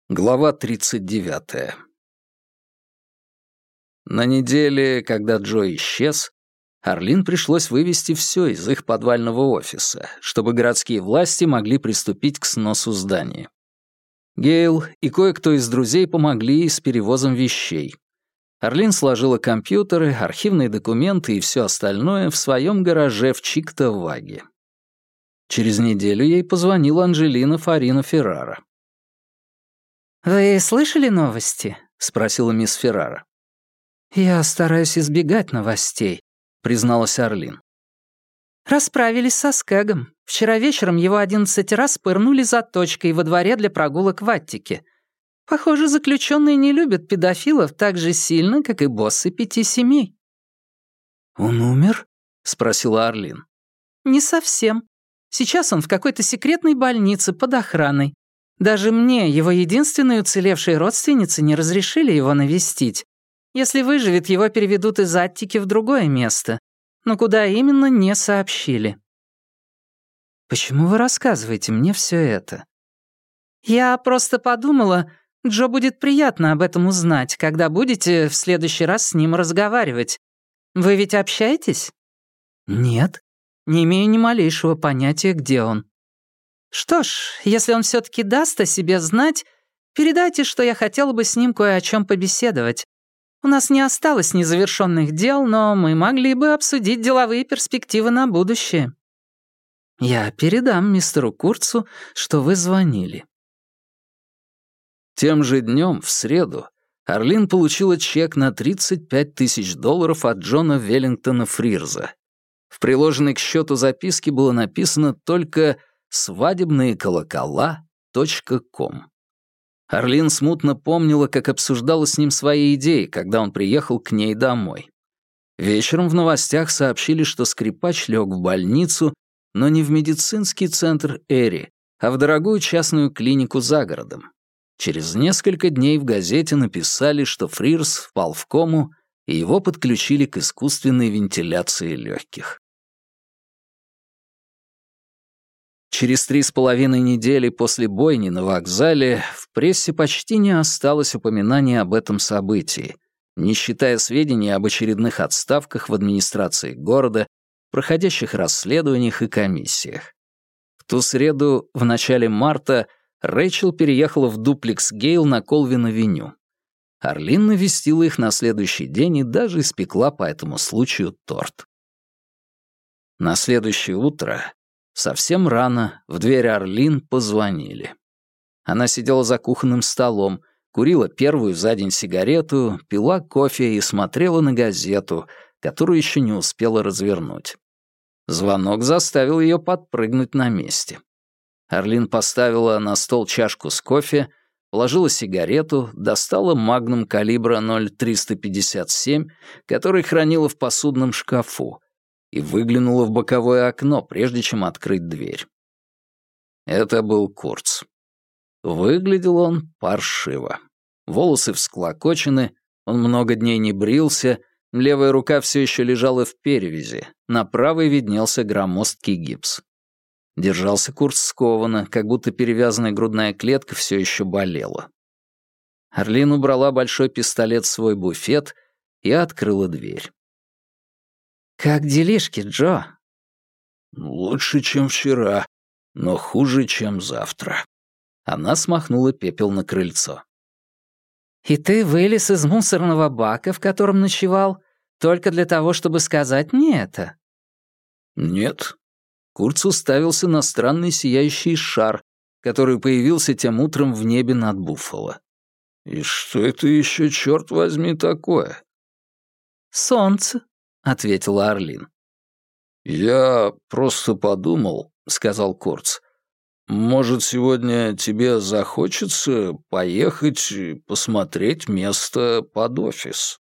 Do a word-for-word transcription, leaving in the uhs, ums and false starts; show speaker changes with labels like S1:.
S1: Глава тридцать девятая. На неделе, когда Джо исчез, Арлин пришлось вывести все из их подвального офиса, чтобы городские власти могли приступить к сносу здания. Гейл и кое-кто из друзей помогли с перевозом вещей. Арлин сложила компьютеры, архивные документы и все остальное в своем гараже в Чикта-Ваге. Через неделю ей позвонила Анджелина Фарина Феррара.
S2: «Вы слышали новости?»
S1: — спросила мисс Феррара.
S2: «Я стараюсь избегать новостей», — призналась Арлин. «Расправились со Скэгом. Вчера вечером его одиннадцать раз пырнули заточкой во дворе для прогулок в Аттике. Похоже, заключенные не любят педофилов так же сильно, как и боссы пяти семей».
S1: «Он умер?» — спросила Арлин.
S2: «Не совсем. Сейчас он в какой-то секретной больнице под охраной. Даже мне, его единственной уцелевшей родственнице, не разрешили его навестить. Если выживет, его переведут из Аттики в другое место. Но куда именно, не сообщили». «Почему вы рассказываете мне все это?» «Я просто подумала, Джо будет приятно об этом узнать, когда будете в следующий раз с ним разговаривать. Вы ведь общаетесь?» «Нет, не имею ни малейшего понятия, где он». «Что ж, если он все-таки даст о себе знать, передайте, что я хотела бы с ним кое о чем побеседовать. У нас не осталось незавершенных дел, но мы могли бы обсудить деловые перспективы на будущее». «Я передам мистеру Курцу, что вы звонили». Тем же днем, в среду, Арлин получила чек на тридцать пять тысяч долларов от Джона Веллингтона Фрирза. В приложенной к счету записке было написано только свадебные колокола точка ком. Арлин смутно помнила, как обсуждала с ним свои идеи, когда он приехал к ней домой. Вечером в новостях сообщили, что скрипач лег в больницу, но не в медицинский центр Эри, а в дорогую частную клинику за городом. Через несколько дней в газете написали, что Фрирз впал в кому, и его подключили к искусственной вентиляции легких. Через три с половиной недели после бойни на вокзале в прессе почти не осталось упоминаний об этом событии, не считая сведений об очередных отставках в администрации города, проходящих расследованиях и комиссиях. В ту среду, в начале марта, Рэйчел переехала в дуплекс Гейл на Колвин-авеню. Арлин навестила их на следующий день и даже испекла по этому случаю торт. На следующее утро, совсем рано, в дверь Арлин позвонили. Она сидела за кухонным столом, курила первую за день сигарету, пила кофе и смотрела на газету, которую еще не успела развернуть. Звонок заставил ее подпрыгнуть на месте. Арлин поставила на стол чашку с кофе, положила сигарету, достала магнум калибра ноль триста пятьдесят семь, который хранила в посудном шкафу, и выглянула в боковое окно, прежде чем открыть дверь. Это был Курц. Выглядел он паршиво. Волосы всклокочены, он много дней не брился, левая рука все еще лежала в перевязи, на правой виднелся громоздкий гипс. Держался Курц скованно, как будто перевязанная грудная клетка все еще болела. Арлин убрала большой пистолет в свой буфет и открыла дверь. «Как делишки, Джо?» «Лучше, чем вчера, но хуже, чем завтра». Она смахнула пепел на крыльцо. «И ты вылез из мусорного бака, в котором ночевал, только для того, чтобы сказать мне это?» «Нет». Курц уставился на странный сияющий шар, который появился тем утром в небе над Буффало. «И что это еще, черт возьми, такое?» «Солнце», — ответила Арлин. «Я просто подумал», — сказал Курц, «может, сегодня тебе захочется поехать и посмотреть место под офис?»